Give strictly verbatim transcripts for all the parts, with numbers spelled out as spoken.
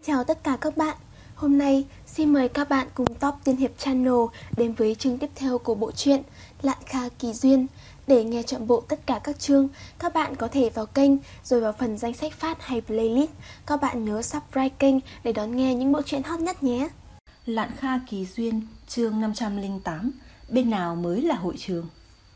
Chào tất cả các bạn. Hôm nay xin mời các bạn cùng Top Tiên Hiệp Channel đến với chương tiếp theo của bộ truyện Lạn Kha Kỳ Duyên. Để nghe trọn bộ tất cả các chương, các bạn có thể vào kênh rồi vào phần danh sách phát hay playlist. Các bạn nhớ subscribe kênh để đón nghe những bộ truyện hot nhất nhé. Lạn Kha Kỳ Duyên, chương năm trăm lẻ tám. Bên nào mới là hội trường?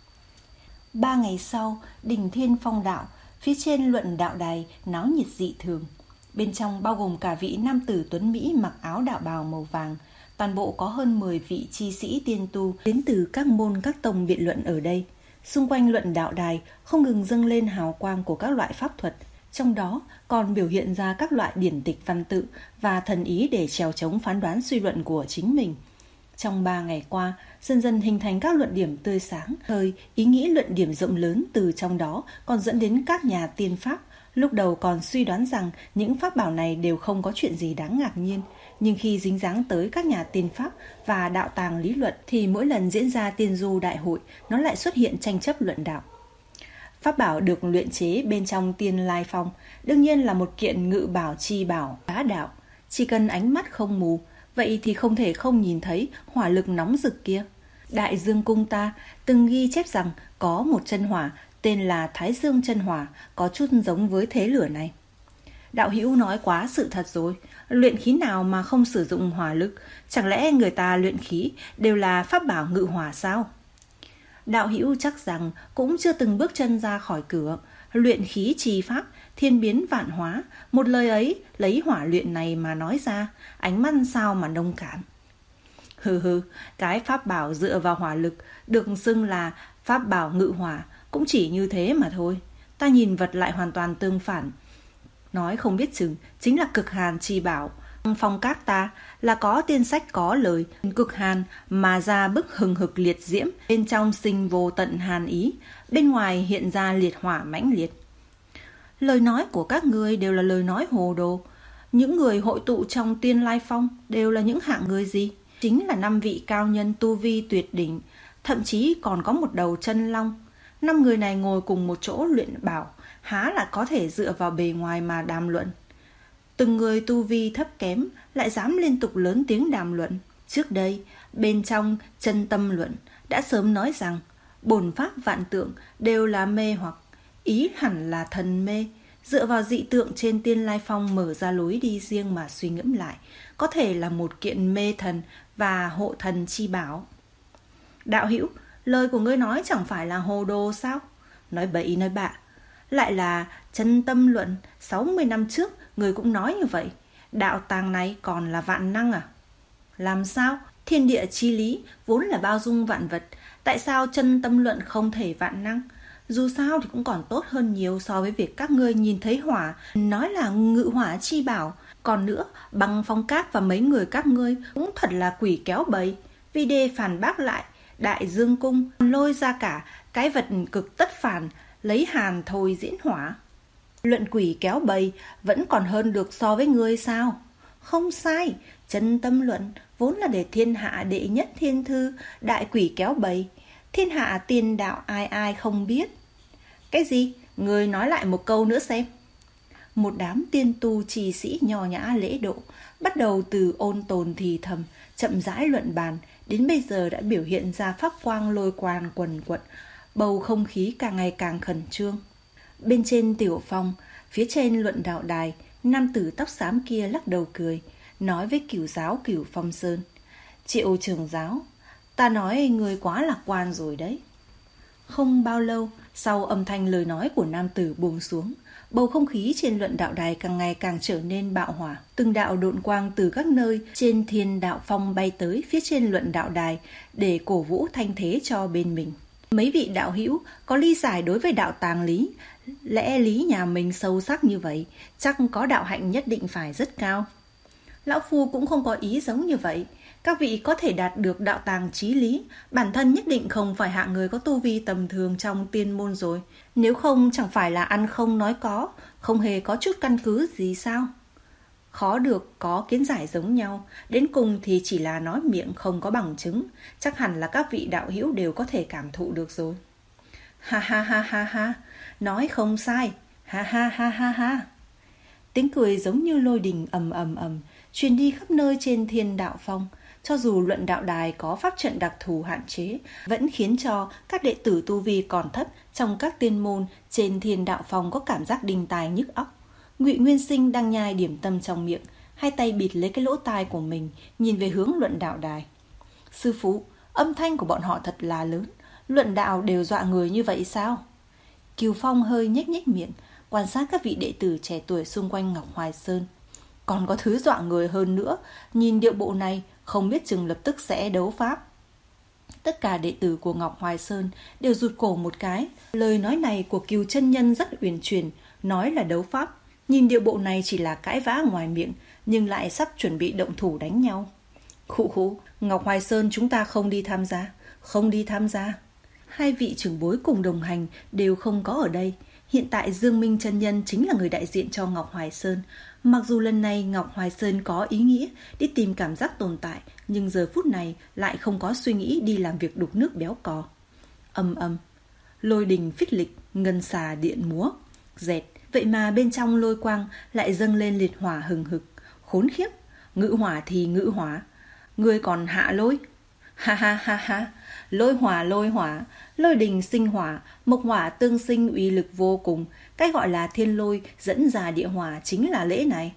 Ba ngày sau, đỉnh Thiên Phong Đạo, phía trên luận đạo đài náo nhiệt dị thường. Bên trong bao gồm cả vị nam tử tuấn Mỹ mặc áo đạo bào màu vàng. Toàn bộ có hơn mười vị chi sĩ tiên tu đến từ các môn các tông biện luận ở đây. Xung quanh luận đạo đài không ngừng dâng lên hào quang của các loại pháp thuật, trong đó còn biểu hiện ra các loại điển tịch văn tự và thần ý để trèo chống phán đoán suy luận của chính mình. Trong ba ngày qua, dần dần hình thành các luận điểm tươi sáng, thời ý nghĩ luận điểm rộng lớn từ trong đó còn dẫn đến các nhà tiên pháp. Lúc đầu còn suy đoán rằng những pháp bảo này đều không có chuyện gì đáng ngạc nhiên, nhưng khi dính dáng tới các nhà tiên pháp và đạo tàng lý luận thì mỗi lần diễn ra tiên du đại hội, nó lại xuất hiện tranh chấp luận đạo. Pháp bảo được luyện chế bên trong Tiên Lai Phong đương nhiên là một kiện ngự bảo chi bảo bá đạo. Chỉ cần ánh mắt không mù, vậy thì không thể không nhìn thấy hỏa lực nóng rực kia. Đại Dương Cung ta từng ghi chép rằng có một chân hỏa tên là Thái Dương chân hỏa, có chút giống với thế lửa này. Đạo hữu nói quá sự thật rồi, luyện khí nào mà không sử dụng hỏa lực? Chẳng lẽ người ta luyện khí đều là pháp bảo ngự hỏa sao? Đạo hữu chắc rằng cũng chưa từng bước chân ra khỏi cửa. Luyện khí trì pháp, thiên biến vạn hóa, một lời ấy lấy hỏa luyện này mà nói ra, ánh mắt sao mà nông cạn. Hừ hừ, cái pháp bảo dựa vào hỏa lực được xưng là pháp bảo ngự hỏa cũng chỉ như thế mà thôi. Ta nhìn vật lại hoàn toàn tương phản. Nói không biết chừng chính là cực hàn chi bảo. Phong các ta là có tiên sách có lời, cực hàn mà ra bức hừng hực liệt diễm, bên trong sinh vô tận hàn ý, bên ngoài hiện ra liệt hỏa mãnh liệt. Lời nói của các ngươi đều là lời nói hồ đồ. Những người hội tụ trong Tiên Lai Phong đều là những hạng người gì? Chính là năm vị cao nhân tu vi tuyệt đỉnh, thậm chí còn có một đầu chân long. Năm người này ngồi cùng một chỗ luyện bảo, há là có thể dựa vào bề ngoài mà đàm luận. Từng người tu vi thấp kém lại dám liên tục lớn tiếng đàm luận. Trước đây, bên trong chân tâm luận đã sớm nói rằng bổn pháp vạn tượng đều là mê hoặc, ý hẳn là thần mê. Dựa vào dị tượng trên Tiên Lai Phong mở ra lối đi riêng mà suy ngẫm lại, có thể là một kiện mê thần và hộ thần chi bảo. Đạo hữu, lời của ngươi nói chẳng phải là hồ đồ sao? Nói bậy nói bạ. Lại là chân tâm luận, sáu mươi năm trước người cũng nói như vậy. Đạo tàng này còn là vạn năng à? Làm sao? Thiên địa chi lý vốn là bao dung vạn vật, tại sao chân tâm luận không thể vạn năng? Dù sao thì cũng còn tốt hơn nhiều so với việc các ngươi nhìn thấy hỏa nói là ngự hỏa chi bảo. Còn nữa, Băng Phong Các và mấy người các ngươi cũng thật là quỷ kéo bầy. Vì đề phản bác lại, Đại Dương Cung lôi ra cả cái vật cực tất phản, lấy hàn thôi diễn hỏa. Luận quỷ kéo bầy vẫn còn hơn được so với ngươi sao? Không sai, chân tâm luận vốn là để thiên hạ đệ nhất thiên thư, đại quỷ kéo bầy. Thiên hạ tiên đạo ai ai không biết. Cái gì? Ngươi nói lại một câu nữa xem. Một đám tiên tu trì sĩ nho nhã lễ độ, bắt đầu từ ôn tồn thì thầm, chậm rãi luận bàn, đến bây giờ đã biểu hiện ra pháp quang lôi quang quần quật, bầu không khí càng ngày càng khẩn trương. Bên trên tiểu phong, phía trên luận đạo đài, nam tử tóc xám kia lắc đầu cười, nói với cửu giáo Cửu Phong Sơn: Triệu trưởng giáo, ta nói người quá lạc quan rồi đấy. Không bao lâu, sau âm thanh lời nói của nam tử buông xuống, bầu không khí trên luận đạo đài càng ngày càng trở nên bạo hỏa. Từng đạo độn quang từ các nơi trên thiên đạo phong bay tới phía trên luận đạo đài để cổ vũ thanh thế cho bên mình. Mấy vị đạo hữu có lý giải đối với đạo tàng lý, lẽ lý nhà mình sâu sắc như vậy, chắc có đạo hạnh nhất định phải rất cao. Lão Phu cũng không có ý giống như vậy. Các vị có thể đạt được đạo tàng chí lý, bản thân nhất định không phải hạng người có tu vi tầm thường trong tiên môn rồi. Nếu không chẳng phải là ăn không nói có, không hề có chút căn cứ gì sao? Khó được có kiến giải giống nhau, đến cùng thì chỉ là nói miệng không có bằng chứng. Chắc hẳn là các vị đạo hữu đều có thể cảm thụ được rồi. Ha ha ha ha ha, nói không sai, ha ha ha ha ha. Tiếng cười giống như lôi đình ầm ầm ầm, truyền đi khắp nơi trên Thiên Đạo Phong. Cho dù luận đạo đài có pháp trận đặc thù hạn chế, vẫn khiến cho các đệ tử tu vi còn thấp trong các tiên môn trên Thiên Đạo Phong có cảm giác đinh tai nhức óc. Ngụy Nguyên Sinh đang nhai điểm tâm trong miệng, hai tay bịt lấy cái lỗ tai của mình, nhìn về hướng luận đạo đài. Sư phụ, âm thanh của bọn họ thật là lớn, luận đạo đều dọa người như vậy sao? Kiều Phong hơi nhếch nhếch miệng, quan sát các vị đệ tử trẻ tuổi xung quanh Ngọc Hoài Sơn. Còn có thứ dọa người hơn nữa, nhìn điệu bộ này, không biết chừng lập tức sẽ đấu pháp. Tất cả đệ tử của Ngọc Hoài Sơn đều rụt cổ một cái. Lời nói này của Cừu chân nhân rất uyển chuyển, nói là đấu pháp. Nhìn điệu bộ này chỉ là cãi vã ngoài miệng, nhưng lại sắp chuẩn bị động thủ đánh nhau. Khụ khụ, Ngọc Hoài Sơn chúng ta không đi tham gia, không đi tham gia. Hai vị trưởng bối cùng đồng hành đều không có ở đây. Hiện tại Dương Minh chân nhân chính là người đại diện cho Ngọc Hoài Sơn. Mặc dù lần này Ngọc Hoài Sơn có ý nghĩa đi tìm cảm giác tồn tại, nhưng giờ phút này lại không có suy nghĩ đi làm việc đục nước béo cò. Âm âm, lôi đình phích lịch, ngân xà điện múa, dẹt. Vậy mà bên trong lôi quang lại dâng lên liệt hỏa hừng hực. Khốn khiếp, ngự hỏa thì ngự hỏa, ngươi còn hạ lôi. Ha ha ha ha, lôi hỏa lôi hỏa, lôi đình sinh hỏa, mộc hỏa tương sinh uy lực vô cùng. Cái gọi là thiên lôi dẫn ra địa hỏa chính là lễ này.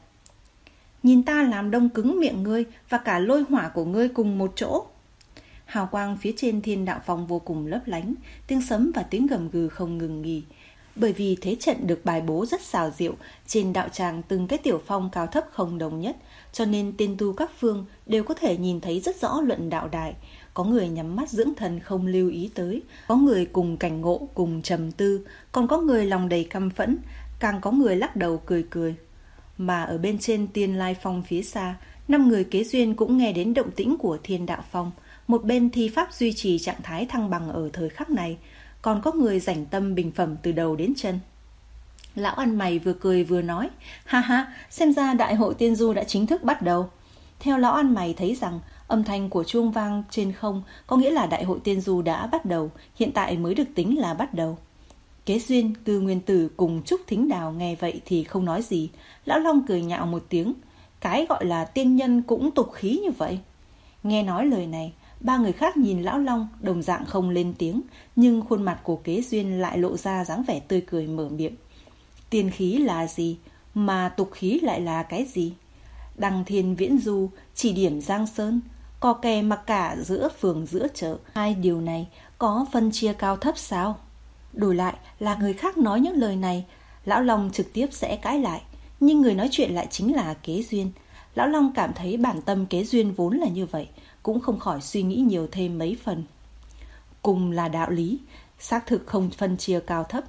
Nhìn ta làm đông cứng miệng ngươi và cả lôi hỏa của ngươi cùng một chỗ. Hào quang phía trên Thiên Đạo Phong vô cùng lấp lánh, tiếng sấm và tiếng gầm gừ không ngừng nghỉ. Bởi vì thế trận được bài bố rất xảo diệu, trên đạo tràng từng cái tiểu phong cao thấp không đồng nhất, cho nên tiên tu các phương đều có thể nhìn thấy rất rõ luận đạo đài. Có người nhắm mắt dưỡng thần không lưu ý tới, có người cùng cảnh ngộ, cùng trầm tư, còn có người lòng đầy căm phẫn, càng có người lắc đầu cười cười. Mà ở bên trên Tiên Lai Phong phía xa, năm người kế duyên cũng nghe đến động tĩnh của Thiên Đạo Phong. Một bên thi pháp duy trì trạng thái thăng bằng ở thời khắc này, còn có người rảnh tâm bình phẩm từ đầu đến chân. Lão ăn mày vừa cười vừa nói, ha ha, xem ra đại hội tiên du đã chính thức bắt đầu. Theo lão ăn mày thấy rằng âm thanh của chuông vang trên không có nghĩa là đại hội tiên du đã bắt đầu, hiện tại mới được tính là bắt đầu. Kế duyên, Cư Nguyên Tử cùng Trúc Thính Đào nghe vậy thì không nói gì. Lão Long cười nhạo một tiếng, cái gọi là tiên nhân cũng tục khí như vậy. Nghe nói lời này, ba người khác nhìn Lão Long đồng dạng không lên tiếng, nhưng khuôn mặt của Kế duyên lại lộ ra dáng vẻ tươi cười mở miệng. Tiên khí là gì, mà tục khí lại là cái gì? Đăng thiên viễn du, chỉ điểm giang sơn, cò kè mặc cả giữa phường giữa chợ. Hai điều này có phân chia cao thấp sao? Đổi lại là người khác nói những lời này, Lão Long trực tiếp sẽ cãi lại, nhưng người nói chuyện lại chính là Kế duyên. Lão Long cảm thấy bản tâm Kế duyên vốn là như vậy, cũng không khỏi suy nghĩ nhiều thêm mấy phần. Cùng là đạo lý, xác thực không phân chia cao thấp.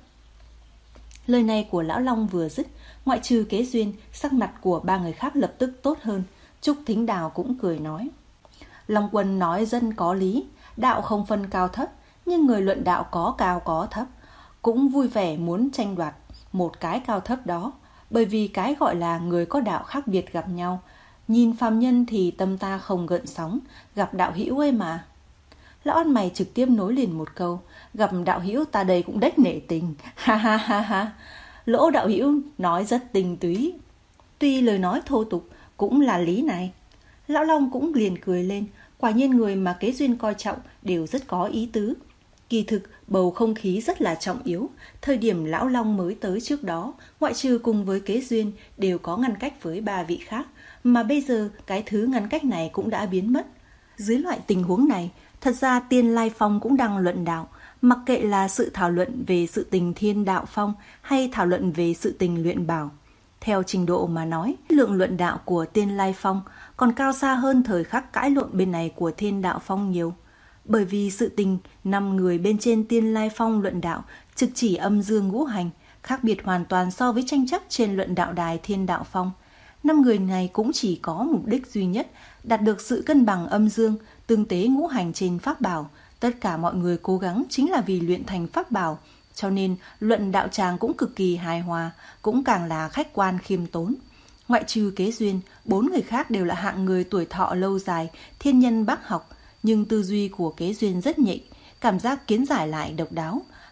Lời này của Lão Long vừa dứt, ngoại trừ Kế duyên, sắc mặt của ba người khác lập tức tốt hơn. Trúc Thính Đào cũng cười nói, Long Quân nói dân có lý, đạo không phân cao thấp, nhưng người luận đạo có cao có thấp, cũng vui vẻ muốn tranh đoạt một cái cao thấp đó, bởi vì cái gọi là người có đạo khác biệt gặp nhau. Nhìn phàm nhân thì tâm ta không gợn sóng, gặp đạo hữu ấy mà. Lão ăn mày trực tiếp nối liền một câu, gặp đạo hữu ta đây cũng đếch nể tình, ha ha ha ha. Lỗ đạo hữu nói rất tinh túy, tuy lời nói thô tục cũng là lý này. Lão Long cũng liền cười lên, quả nhiên người mà Kế duyên coi trọng đều rất có ý tứ. Kỳ thực bầu không khí rất là trọng yếu. Thời điểm Lão Long mới tới trước đó, ngoại trừ cùng với Kế duyên đều có ngăn cách với ba vị khác, mà bây giờ cái thứ ngăn cách này cũng đã biến mất. Dưới loại tình huống này, thật ra Tiên Lai Phong cũng đang luận đạo, mặc kệ là sự thảo luận về sự tình Thiên Đạo Phong hay thảo luận về sự tình luyện bảo. Theo trình độ mà nói, lượng luận đạo của Tiên Lai Phong còn cao xa hơn thời khắc cãi lộn bên này của Thiên Đạo Phong nhiều. Bởi vì sự tình năm người bên trên Tiên Lai Phong luận đạo trực chỉ âm dương ngũ hành, khác biệt hoàn toàn so với tranh chấp trên luận đạo đài Thiên Đạo Phong. Năm người này cũng chỉ có mục đích duy nhất, đạt được sự cân bằng âm dương, tương tế ngũ hành trên pháp bảo. Tất cả mọi người cố gắng chính là vì luyện thành pháp bảo, cho nên luận đạo tràng cũng cực kỳ hài hòa, cũng càng là khách quan khiêm tốn. Ngoại trừ Kế duyên, bốn người khác đều là hạng người tuổi thọ lâu dài, thiên nhân bác học, nhưng tư duy của Kế duyên rất nhạy, cảm giác kiến giải lại độc đáo.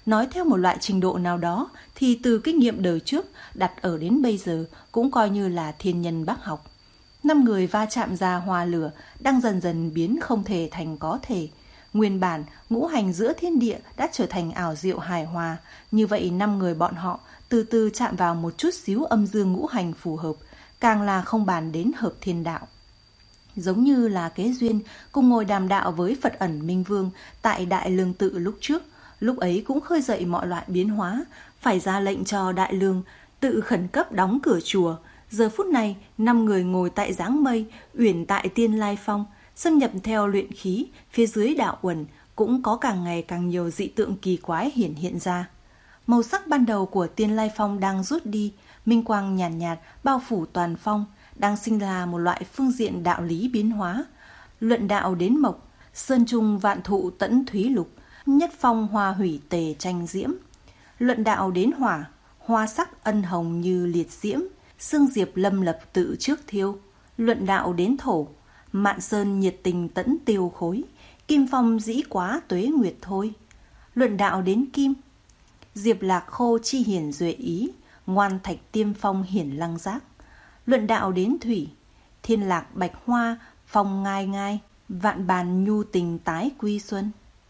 Nói theo một loại trình độ nào đó thì từ kinh nghiệm đời trước đặt ở đến bây giờ cũng coi như là thiên nhân bác học. Năm người va chạm ra hoa lửa đang dần dần biến không thể thành có thể. Nguyên bản, ngũ hành giữa thiên địa đã trở thành ảo diệu hài hòa. Như vậy năm người bọn họ từ từ chạm vào một chút xíu âm dương ngũ hành phù hợp, càng là không bàn đến hợp thiên đạo. Giống như là kế duyên cùng ngồi đàm đạo với Phật ẩn Minh Vương tại Đại Lương Tự lúc trước, lúc ấy cũng khơi dậy mọi loại biến hóa, phải ra lệnh cho Đại Lương tự khẩn cấp đóng cửa chùa. Giờ phút này, năm người ngồi tại dáng mây, uyển tại Tiên Lai Phong, xâm nhập theo luyện khí, phía dưới đạo uẩn cũng có càng ngày càng nhiều dị tượng kỳ quái hiển hiện ra. Màu sắc ban đầu của Tiên Lai Phong đang rút đi, minh quang nhàn nhạt, nhạt bao phủ toàn phong, đang sinh ra một loại phương diện đạo lý biến hóa. Luận đạo đến mộc, sơn trung vạn thụ tẫn thúy lục, nhất phong hoa hủy tề tranh diễm. Luận đạo đến hỏa, hoa sắc ân hồng như liệt diễm, xương diệp lâm lập tự trước thiêu. Luận đạo đến thổ, mạn sơn nhiệt tình tẫn tiêu khối, kim phong dĩ quá tuế nguyệt thôi. Luận đạo đến kim, diệp lạc khô chi hiển duệ ý, ngoan thạch tiêm phong hiển lăng giác. Luận đạo đến thủy, thiên lạc bạch hoa, phong ngai ngai, vạn bàn nhu tình tái quy xuân.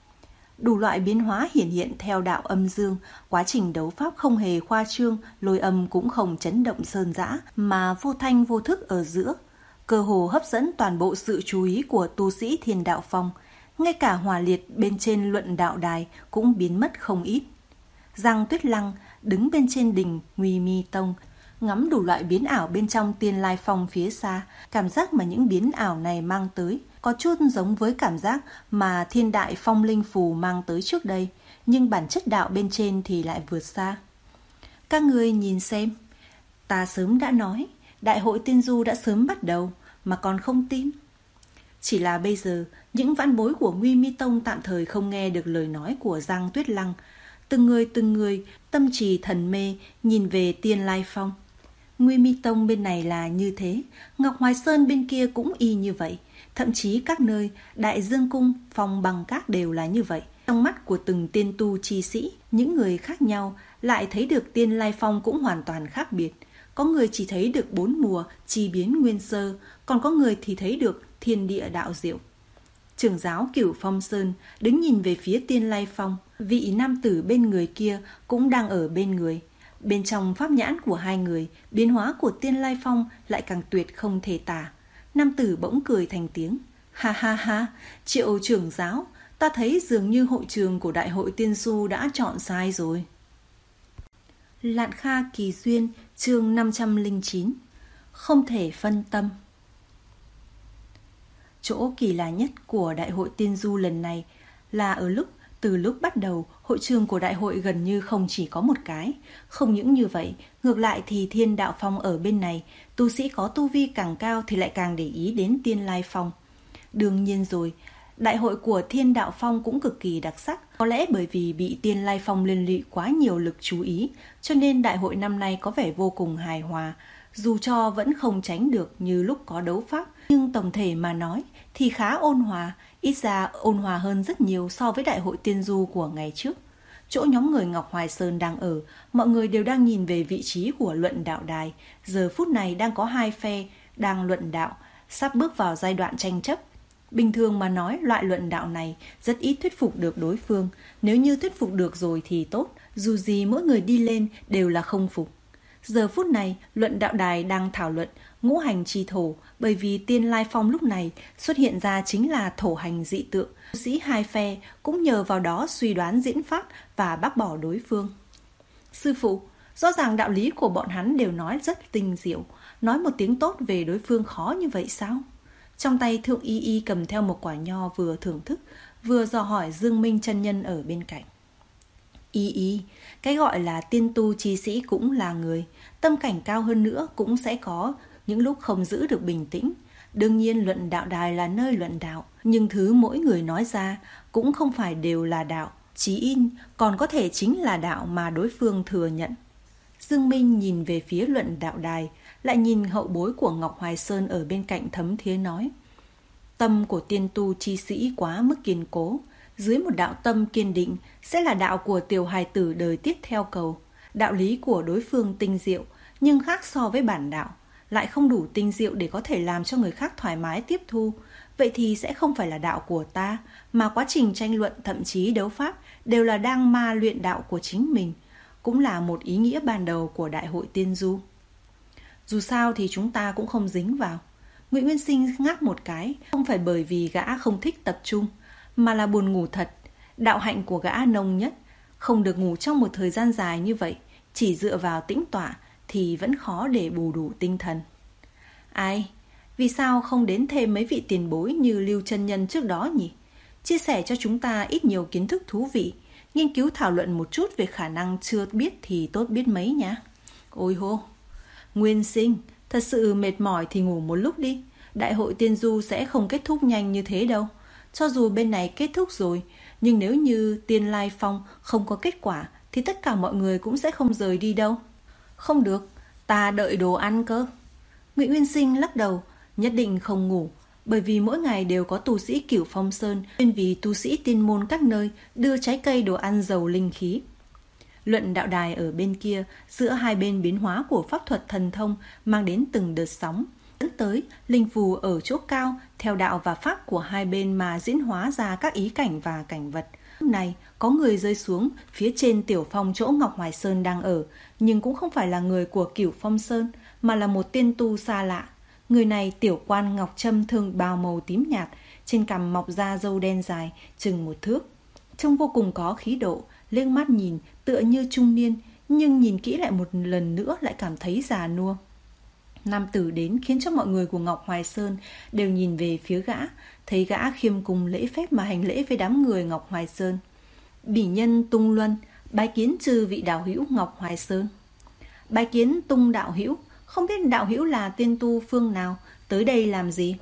Đủ loại biến hóa hiển hiện theo đạo âm dương, quá trình đấu pháp không hề khoa trương, lôi âm cũng không chấn động sơn dã, mà vô thanh vô thức ở giữa, cơ hồ hấp dẫn toàn bộ sự chú ý của tu sĩ Thiên Đạo Phong. Ngay cả hỏa liệt bên trên luận đạo đài cũng biến mất không ít. Giang Tuyết Lăng đứng bên trên đỉnh Nguy Mi Tông, ngắm đủ loại biến ảo bên trong Tiên Lai Phong phía xa. Cảm giác mà những biến ảo này mang tới có chút giống với cảm giác mà Thiên Đại Phong Linh Phù mang tới trước đây, nhưng bản chất đạo bên trên thì lại vượt xa. Các người nhìn xem, ta sớm đã nói, Đại hội Tiên Du đã sớm bắt đầu, mà còn không tin. Chỉ là bây giờ, những vãn bối của Nguy Mi Tông tạm thời không nghe được lời nói của Giang Tuyết Lăng. Từng người từng người, tâm trì thần mê, nhìn về Tiên Lai Phong. Nguy Mi Tông bên này là như thế, Ngọc Hoài Sơn bên kia cũng y như vậy. Thậm chí các nơi, Đại Dương Cung, Phong Bằng Các đều là như vậy. Trong mắt của từng tiên tu chi sĩ, những người khác nhau lại thấy được Tiên Lai Phong cũng hoàn toàn khác biệt. Có người chỉ thấy được bốn mùa, chi biến nguyên sơ, còn có người thì thấy được thiên địa đạo diệu. Trưởng giáo Cửu Phong Sơn đứng nhìn về phía Tiên Lai Phong, vị nam tử bên người kia cũng đang ở bên người. Bên trong pháp nhãn của hai người, biến hóa của Tiên Lai Phong lại càng tuyệt không thể tả. Nam tử bỗng cười thành tiếng. Ha ha ha, Triệu trưởng giáo, ta thấy dường như hội trường của Đại hội Tiên Du đã chọn sai rồi. Lạn Kha Kỳ Duyên, chương năm trăm lẻ chín. Không thể phân tâm. Chỗ kỳ lạ nhất của Đại hội Tiên Du lần này là ở lúc từ lúc bắt đầu, hội trường của đại hội gần như không chỉ có một cái. Không những như vậy, ngược lại thì Thiên Đạo Phong ở bên này, tu sĩ có tu vi càng cao thì lại càng để ý đến Tiên Lai Phong. Đương nhiên rồi, đại hội của Thiên Đạo Phong cũng cực kỳ đặc sắc. Có lẽ bởi vì bị Tiên Lai Phong liên lụy quá nhiều lực chú ý, cho nên đại hội năm nay có vẻ vô cùng hài hòa. Dù cho vẫn không tránh được như lúc có đấu pháp, nhưng tổng thể mà nói thì khá ôn hòa, ít ra ôn hòa hơn rất nhiều so với Đại hội Tiên Du của ngày trước. Chỗ nhóm người Ngọc Hoài Sơn đang ở, mọi người đều đang nhìn về vị trí của luận đạo đài. Giờ phút này đang có hai phe đang luận đạo, sắp bước vào giai đoạn tranh chấp. Bình thường mà nói, loại luận đạo này rất ít thuyết phục được đối phương. Nếu như thuyết phục được rồi thì tốt, dù gì mỗi người đi lên đều là không phục. Giờ phút này, luận đạo đài đang thảo luận ngũ hành chi thổ, bởi vì Tiên Lai Phong lúc này xuất hiện ra chính là thổ hành dị tượng. Tu sĩ hai phe cũng nhờ vào đó suy đoán diễn pháp và bác bỏ đối phương. Sư phụ, rõ ràng đạo lý của bọn hắn đều nói rất tinh diệu, nói một tiếng tốt về đối phương khó như vậy sao? Trong tay Thượng Y Y cầm theo một quả nho vừa thưởng thức, vừa dò hỏi Dương Minh chân nhân ở bên cạnh. Y Y, cái gọi là tiên tu chi sĩ cũng là người, tâm cảnh cao hơn nữa cũng sẽ có những lúc không giữ được bình tĩnh. Đương nhiên luận đạo đài là nơi luận đạo, nhưng thứ mỗi người nói ra cũng không phải đều là đạo, chí in còn có thể chính là đạo mà đối phương thừa nhận. Dương Minh nhìn về phía luận đạo đài, lại nhìn hậu bối của Ngọc Hoài Sơn ở bên cạnh thấm thía nói. Tâm của tiên tu chi sĩ quá mức kiên cố, dưới một đạo tâm kiên định sẽ là đạo của tiểu hài tử đời tiếp theo cầu. Đạo lý của đối phương tinh diệu, nhưng khác so với bản đạo, lại không đủ tinh diệu để có thể làm cho người khác thoải mái tiếp thu. Vậy thì sẽ không phải là đạo của ta, mà quá trình tranh luận thậm chí đấu pháp đều là đang ma luyện đạo của chính mình, cũng là một ý nghĩa ban đầu của Đại hội Tiên Du. Dù sao thì chúng ta cũng không dính vào. Ngụy Nguyên Sinh ngáp một cái, không phải bởi vì gã không thích tập trung, mà là buồn ngủ thật. Đạo hạnh của gã nông nhất, không được ngủ trong một thời gian dài như vậy, chỉ dựa vào tĩnh tọa thì vẫn khó để bù đủ tinh thần. Ai, vì sao không đến thêm mấy vị tiền bối như Lưu Chân Nhân trước đó nhỉ? Chia sẻ cho chúng ta ít nhiều kiến thức thú vị, nghiên cứu thảo luận một chút về khả năng chưa biết thì tốt biết mấy nhá. Ôi hô, Nguyên Sinh, thật sự mệt mỏi thì ngủ một lúc đi. Đại hội Tiên Du sẽ không kết thúc nhanh như thế đâu. Cho dù bên này kết thúc rồi, nhưng nếu như Tiên Lai Phong không có kết quả thì tất cả mọi người cũng sẽ không rời đi đâu. Không được, ta đợi đồ ăn cơ. Ngụy Nguyên Sinh lắc đầu, nhất định không ngủ, bởi vì mỗi ngày đều có tu sĩ Cửu Phong Sơn chuyên vì tu sĩ tiên môn các nơi đưa trái cây đồ ăn giàu linh khí. Luận đạo đài ở bên kia, giữa hai bên biến hóa của pháp thuật thần thông mang đến từng đợt sóng, dẫn tới linh phù ở chỗ cao theo đạo và pháp của hai bên mà diễn hóa ra các ý cảnh và cảnh vật. Lúc này có người rơi xuống phía trên tiểu phong chỗ Ngọc Hoài Sơn đang ở, nhưng cũng không phải là người của Cửu Phong Sơn, mà là một tiên tu xa lạ. Người này tiểu quan ngọc trâm thường bào màu tím nhạt, trên cằm mọc ra râu đen dài chừng một thước, trông vô cùng có khí độ. Liếc mắt nhìn tựa như trung niên, nhưng nhìn kỹ lại một lần nữa lại cảm thấy già nua. Nam tử đến khiến cho mọi người của Ngọc Hoài Sơn đều nhìn về phía gã, thấy gã khiêm cung lễ phép mà hành lễ với đám người Ngọc Hoài Sơn. Bỉ nhân Tung Luân bái kiến chư vị đạo hữu Ngọc Hoài Sơn. Bái kiến Tung đạo hữu, không biết đạo hữu là tiên tu phương nào, tới đây làm gì?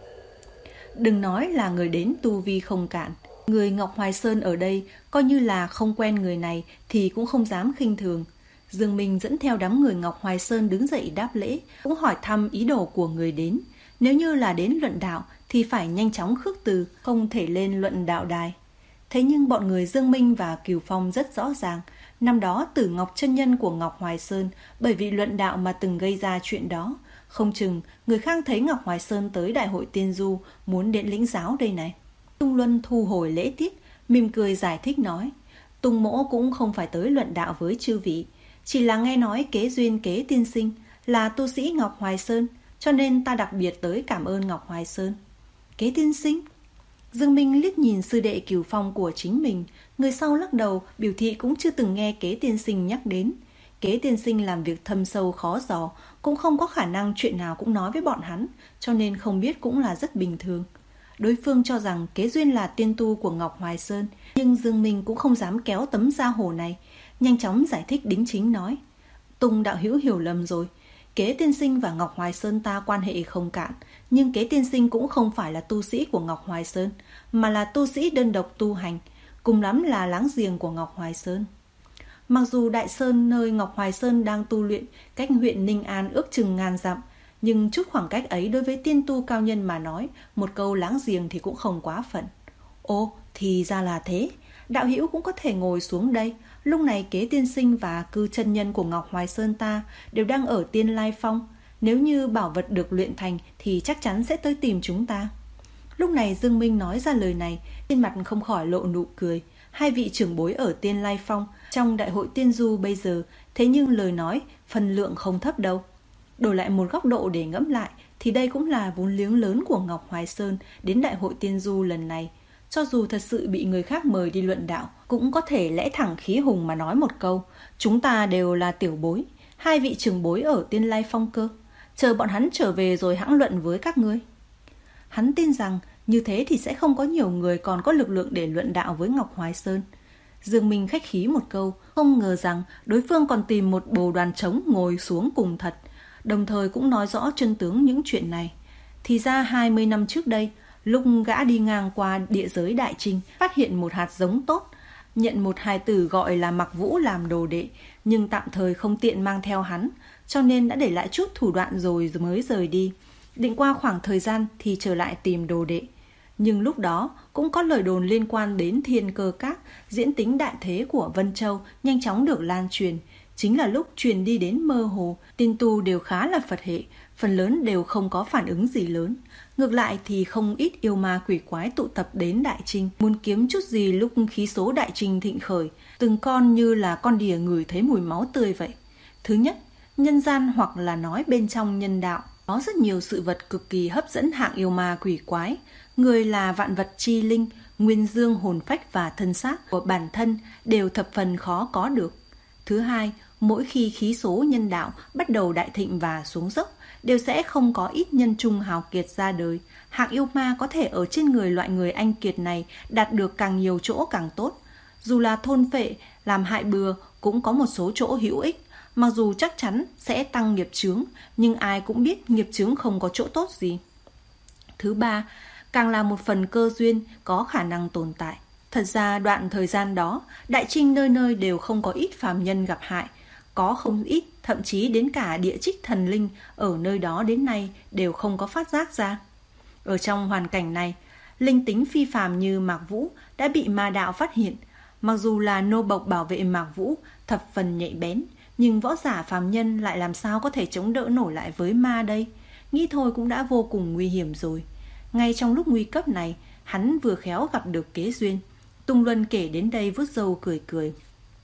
Đừng nói là người đến tu vi không cạn, người Ngọc Hoài Sơn ở đây coi như là không quen người này thì cũng không dám khinh thường. Dương Minh dẫn theo đám người Ngọc Hoài Sơn đứng dậy đáp lễ, cũng hỏi thăm ý đồ của người đến. Nếu như là đến luận đạo thì phải nhanh chóng khước từ, không thể lên luận đạo đài. Thế nhưng bọn người Dương Minh và Cửu Phong rất rõ ràng, năm đó Tử Ngọc chân nhân của Ngọc Hoài Sơn bởi vì luận đạo mà từng gây ra chuyện đó. Không chừng người khác thấy Ngọc Hoài Sơn tới Đại hội Tiên Du muốn đến lĩnh giáo đây này. Tung Luân thu hồi lễ tiết, mỉm cười giải thích nói, Tung mỗ cũng không phải tới luận đạo với chư vị, chỉ là nghe nói Kế Duyên Kế tiên sinh là tu sĩ Ngọc Hoài Sơn, cho nên ta đặc biệt tới cảm ơn Ngọc Hoài Sơn. Kế tiên sinh? Dương Minh liếc nhìn sư đệ Cửu Phong của chính mình, người sau lắc đầu biểu thị cũng chưa từng nghe Kế tiên sinh nhắc đến. Kế tiên sinh làm việc thâm sâu khó dò, cũng không có khả năng chuyện nào cũng nói với bọn hắn, cho nên không biết cũng là rất bình thường. Đối phương cho rằng Kế Duyên là tiên tu của Ngọc Hoài Sơn, nhưng Dương Minh cũng không dám kéo tấm da hồ này, nhanh chóng giải thích đính chính nói, Tùng đạo hữu hiểu lầm rồi, Kế tiên sinh và Ngọc Hoài Sơn ta quan hệ không cạn, nhưng Kế tiên sinh cũng không phải là tu sĩ của Ngọc Hoài Sơn, mà là tu sĩ đơn độc tu hành, cùng lắm là láng giềng của Ngọc Hoài Sơn. Mặc dù Đại Sơn nơi Ngọc Hoài Sơn đang tu luyện cách huyện Ninh An ước chừng ngàn dặm, nhưng chút khoảng cách ấy đối với tiên tu cao nhân mà nói, một câu láng giềng thì cũng không quá phận. Ồ, thì ra là thế, đạo hữu cũng có thể ngồi xuống đây. Lúc này Kế tiên sinh và cư chân nhân của Ngọc Hoài Sơn ta đều đang ở Tiên Lai Phong. Nếu như bảo vật được luyện thành thì chắc chắn sẽ tới tìm chúng ta. Lúc này Dương Minh nói ra lời này, trên mặt không khỏi lộ nụ cười. Hai vị trưởng bối ở Tiên Lai Phong trong Đại hội Tiên Du bây giờ, thế nhưng lời nói phần lượng không thấp đâu. Đổi lại một góc độ để ngẫm lại thì đây cũng là vốn liếng lớn của Ngọc Hoài Sơn đến Đại hội Tiên Du lần này. Cho dù thật sự bị người khác mời đi luận đạo, cũng có thể lẽ thẳng khí hùng mà nói một câu, chúng ta đều là tiểu bối, hai vị trưởng bối ở Tiên Lai Phong cơ, chờ bọn hắn trở về rồi hãng luận với các ngươi. Hắn tin rằng như thế thì sẽ không có nhiều người còn có lực lượng để luận đạo với Ngọc Hoài Sơn. Dương Minh khách khí một câu, không ngờ rằng đối phương còn tìm một bồ đoàn trống ngồi xuống cùng thật, đồng thời cũng nói rõ chân tướng những chuyện này. Thì ra hai mươi năm trước đây, lúc gã đi ngang qua địa giới Đại Trinh, phát hiện một hạt giống tốt, nhận một hài tử gọi là Mặc Vũ làm đồ đệ, nhưng tạm thời không tiện mang theo hắn, cho nên đã để lại chút thủ đoạn rồi mới rời đi. Định qua khoảng thời gian thì trở lại tìm đồ đệ. Nhưng lúc đó cũng có lời đồn liên quan đến thiên cơ các, diễn tính đại thế của Vân Châu nhanh chóng được lan truyền. Chính là lúc truyền đi đến mơ hồ, tin tu đều khá là Phật hệ, phần lớn đều không có phản ứng gì lớn. Ngược lại thì không ít yêu ma quỷ quái tụ tập đến Đại Trinh, muốn kiếm chút gì lúc khí số Đại Trinh thịnh khởi, từng con như là con đỉa ngửi thấy mùi máu tươi vậy. Thứ nhất, nhân gian hoặc là nói bên trong nhân đạo, có rất nhiều sự vật cực kỳ hấp dẫn hạng yêu ma quỷ quái. Người là vạn vật chi linh, nguyên dương hồn phách và thân xác của bản thân đều thập phần khó có được. Thứ hai, mỗi khi khí số nhân đạo bắt đầu đại thịnh và xuống dốc, đều sẽ không có ít nhân trung hào kiệt ra đời. Hạng yêu ma có thể ở trên người loại người anh kiệt này đạt được càng nhiều chỗ càng tốt. Dù là thôn phệ, làm hại bừa cũng có một số chỗ hữu ích. Mặc dù chắc chắn sẽ tăng nghiệp chướng, nhưng ai cũng biết nghiệp chướng không có chỗ tốt gì. Thứ ba, càng là một phần cơ duyên có khả năng tồn tại. Thật ra đoạn thời gian đó, Đại Trinh nơi nơi đều không có ít phàm nhân gặp hại. Có không ít, thậm chí đến cả địa trích thần linh ở nơi đó đến nay đều không có phát giác ra. Ở trong hoàn cảnh này, linh tính phi phàm như Mạc Vũ đã bị ma đạo phát hiện. Mặc dù là nô bộc bảo vệ Mạc Vũ thập phần nhạy bén, nhưng võ giả phàm nhân lại làm sao có thể chống đỡ nổi lại với ma đây? Nghĩ thôi cũng đã vô cùng nguy hiểm rồi. Ngay trong lúc nguy cấp này, hắn vừa khéo gặp được kế duyên. Tung Luân kể đến đây vuốt râu cười cười.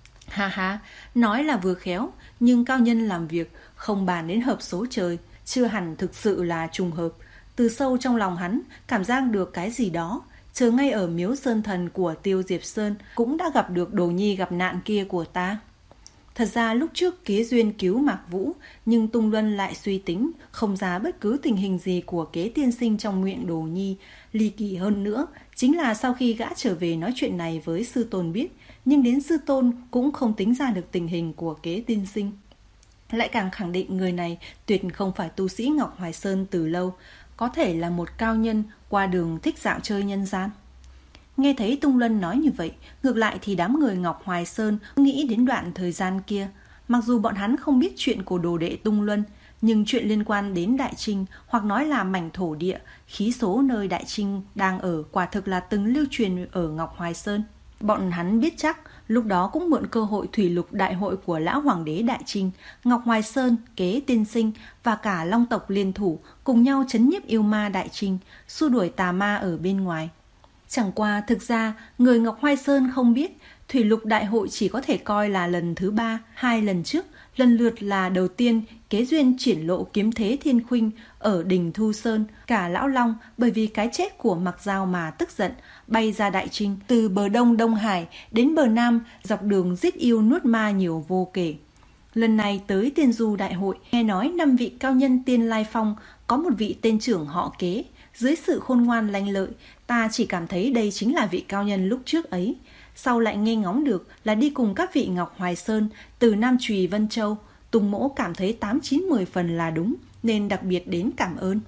Ha ha, nói là vừa khéo, nhưng cao nhân làm việc không bàn đến hợp số trời, chưa hẳn thực sự là trùng hợp. Từ sâu trong lòng hắn cảm giác được cái gì đó. Chờ ngay ở miếu sơn thần của Tiêu Diệp Sơn cũng đã gặp được đồ nhi gặp nạn kia của ta. Thật ra lúc trước kế duyên cứu Mạc Vũ, nhưng Tung Luân lại suy tính không ra bất cứ tình hình gì của kế tiên sinh trong miệng đồ nhi. Ly kỳ hơn nữa, chính là sau khi gã trở về nói chuyện này với sư tôn biết, nhưng đến sư tôn cũng không tính ra được tình hình của kế tiên sinh. Lại càng khẳng định người này tuyệt không phải tu sĩ Ngọc Hoài Sơn từ lâu, có thể là một cao nhân qua đường thích dạo chơi nhân gian. Nghe thấy Tung Luân nói như vậy, ngược lại thì đám người Ngọc Hoài Sơn nghĩ đến đoạn thời gian kia. Mặc dù bọn hắn không biết chuyện của đồ đệ Tung Luân, nhưng chuyện liên quan đến Đại Trinh hoặc nói là mảnh thổ địa, khí số nơi Đại Trinh đang ở quả thực là từng lưu truyền ở Ngọc Hoài Sơn. Bọn hắn biết chắc, lúc đó cũng mượn cơ hội thủy lục đại hội của lão hoàng đế Đại Trinh, Ngọc Hoài Sơn, kế tiên sinh và cả Long tộc liên thủ cùng nhau trấn nhiếp yêu ma Đại Trinh, xua đuổi tà ma ở bên ngoài. Chẳng qua thực ra người Ngọc Hoài Sơn không biết, thủy lục đại hội chỉ có thể coi là lần thứ ba. Hai lần trước, lần lượt là đầu tiên kế duyên triển lộ kiếm thế thiên khuynh ở đỉnh Thu Sơn. Cả lão Long bởi vì cái chết của Mặc Dao mà tức giận, bay ra Đại Trinh, từ bờ đông Đông Hải đến bờ nam, dọc đường giết yêu nuốt ma nhiều vô kể. Lần này tới Tiên Du đại hội, nghe nói năm vị cao nhân Tiên Lai Phong có một vị tên trưởng họ Kế. Dưới sự khôn ngoan lanh lợi, ta chỉ cảm thấy đây chính là vị cao nhân lúc trước ấy. Sau lại nghe ngóng được là đi cùng các vị Ngọc Hoài Sơn từ Nam Trùy Vân Châu. Tùng Mỗ cảm thấy tám chín mười phần là đúng, nên đặc biệt đến cảm ơn.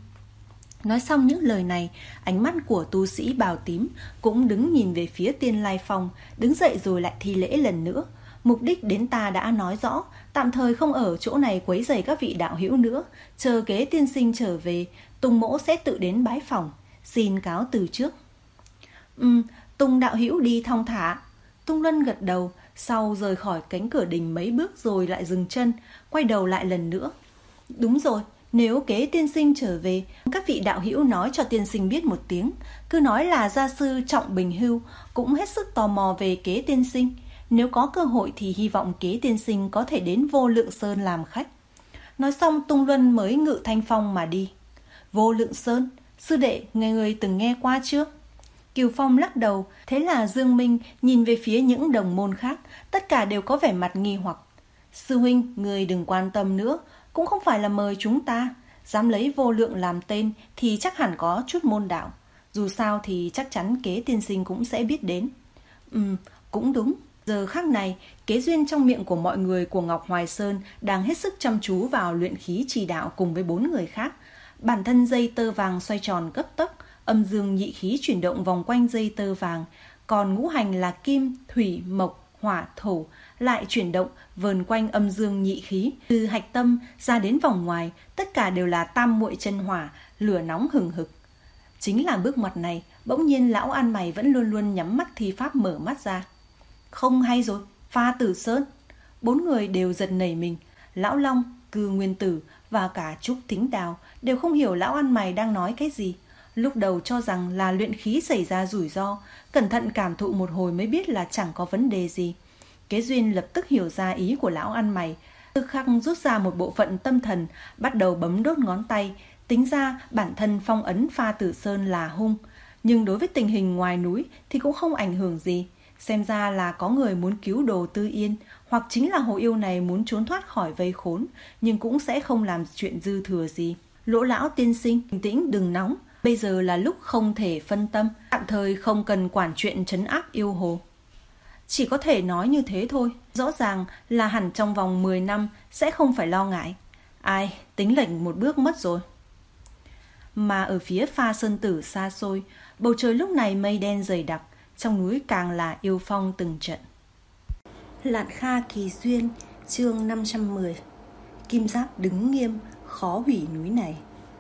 Nói xong những lời này, ánh mắt của tu sĩ bào tím cũng đứng nhìn về phía Tiên Lai Phong, đứng dậy rồi lại thi lễ lần nữa. Mục đích đến ta đã nói rõ, tạm thời không ở chỗ này quấy rầy các vị đạo hữu nữa. Chờ kế tiên sinh trở về, Tùng Mỗ sẽ tự đến bái phỏng. Xin cáo từ trước. Ừm, Tùng đạo hữu đi thong thả. Tung Luân gật đầu, sau rời khỏi cánh cửa đình mấy bước rồi lại dừng chân, quay đầu lại lần nữa. Đúng rồi, nếu kế tiên sinh trở về, các vị đạo hữu nói cho tiên sinh biết một tiếng. Cứ nói là gia sư Trọng Bình Hưu cũng hết sức tò mò về kế tiên sinh. Nếu có cơ hội thì hy vọng kế tiên sinh có thể đến Vô Lượng Sơn làm khách. Nói xong Tung Luân mới ngự thanh phong mà đi. Vô Lượng Sơn, sư đệ, người người từng nghe qua chưa? Kiều Phong lắc đầu, thế là Dương Minh nhìn về phía những đồng môn khác, tất cả đều có vẻ mặt nghi hoặc. Sư huynh, người đừng quan tâm nữa, cũng không phải là mời chúng ta, dám lấy Vô Lượng làm tên thì chắc hẳn có chút môn đạo. Dù sao thì chắc chắn kế tiên sinh cũng sẽ biết đến. Ừm, cũng đúng. Giờ khắc này, kế duyên trong miệng của mọi người của Ngọc Hoài Sơn đang hết sức chăm chú vào luyện khí trì đạo cùng với bốn người khác. Bản thân dây tơ vàng xoay tròn cấp tốc, âm dương nhị khí chuyển động vòng quanh dây tơ vàng, còn ngũ hành là kim, thủy, mộc, hỏa, thổ lại chuyển động vờn quanh âm dương nhị khí, từ hạch tâm ra đến vòng ngoài, tất cả đều là tam muội chân hỏa, lửa nóng hừng hực. Chính là bước ngoặt này, bỗng nhiên lão ăn mày vẫn luôn luôn nhắm mắt thi pháp mở mắt ra. Không hay rồi, Pha Tử Sơn. Bốn người đều giật nảy mình. Lão Long, Cư Nguyên Tử và cả Trúc Thính Đào đều không hiểu lão ăn mày đang nói cái gì. Lúc đầu cho rằng là luyện khí xảy ra rủi ro, cẩn thận cảm thụ một hồi mới biết là chẳng có vấn đề gì. Kế Duyên lập tức hiểu ra ý của lão ăn mày, tức khắc rút ra một bộ phận tâm thần, bắt đầu bấm đốt ngón tay. Tính ra bản thân phong ấn Pha Tử Sơn là hung, nhưng đối với tình hình ngoài núi thì cũng không ảnh hưởng gì. Xem ra là có người muốn cứu Đồ Tư Yên, hoặc chính là hồ yêu này muốn trốn thoát khỏi vây khốn, nhưng cũng sẽ không làm chuyện dư thừa gì. Lỗ lão tiên sinh, bình tĩnh đừng nóng, bây giờ là lúc không thể phân tâm, tạm thời không cần quản chuyện trấn áp yêu hồ. Chỉ có thể nói như thế thôi, rõ ràng là hẳn trong vòng mười năm sẽ không phải lo ngại. Ai, tính lệnh một bước mất rồi. Mà ở phía Pha Sơn Tử xa xôi, bầu trời lúc này mây đen dày đặc, trong núi càng là yêu phong từng trận. Lạn Kha Kỳ Duyên, chương năm trăm mười. Kim Giáp đứng nghiêm, khó hủy núi này.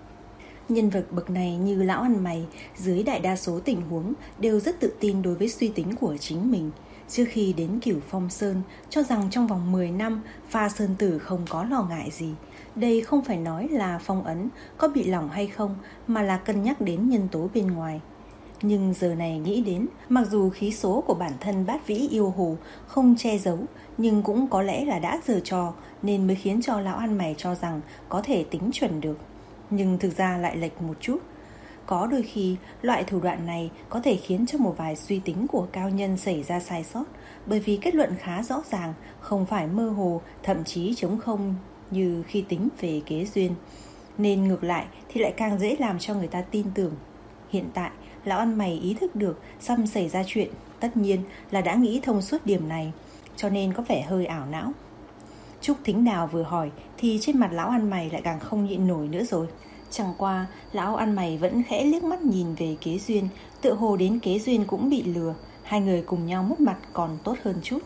Nhân vật bậc này như lão ăn mày, dưới đại đa số tình huống đều rất tự tin đối với suy tính của chính mình. Trước khi đến Cửu Phong Sơn, cho rằng trong vòng mười năm Pha Sơn Tử không có lo ngại gì. Đây không phải nói là phong ấn có bị lỏng hay không, mà là cân nhắc đến nhân tố bên ngoài. Nhưng giờ này nghĩ đến, mặc dù khí số của bản thân Bát Vĩ yêu hồ không che giấu, nhưng cũng có lẽ là đã giở trò, nên mới khiến cho lão ăn mày cho rằng có thể tính chuẩn được. Nhưng thực ra lại lệch một chút. Có đôi khi, loại thủ đoạn này có thể khiến cho một vài suy tính của cao nhân xảy ra sai sót, bởi vì kết luận khá rõ ràng, không phải mơ hồ, thậm chí trống không như khi tính về Kế Duyên. Nên ngược lại thì lại càng dễ làm cho người ta tin tưởng. Hiện tại, lão ăn mày ý thức được xăm xảy ra chuyện, tất nhiên là đã nghĩ thông suốt điểm này, cho nên có vẻ hơi ảo não. Trúc Thính Đào vừa hỏi thì trên mặt lão ăn mày lại càng không nhịn nổi nữa rồi. Chẳng qua, lão ăn mày vẫn khẽ liếc mắt nhìn về Kế Duyên, tựa hồ đến Kế Duyên cũng bị lừa, hai người cùng nhau mất mặt còn tốt hơn chút.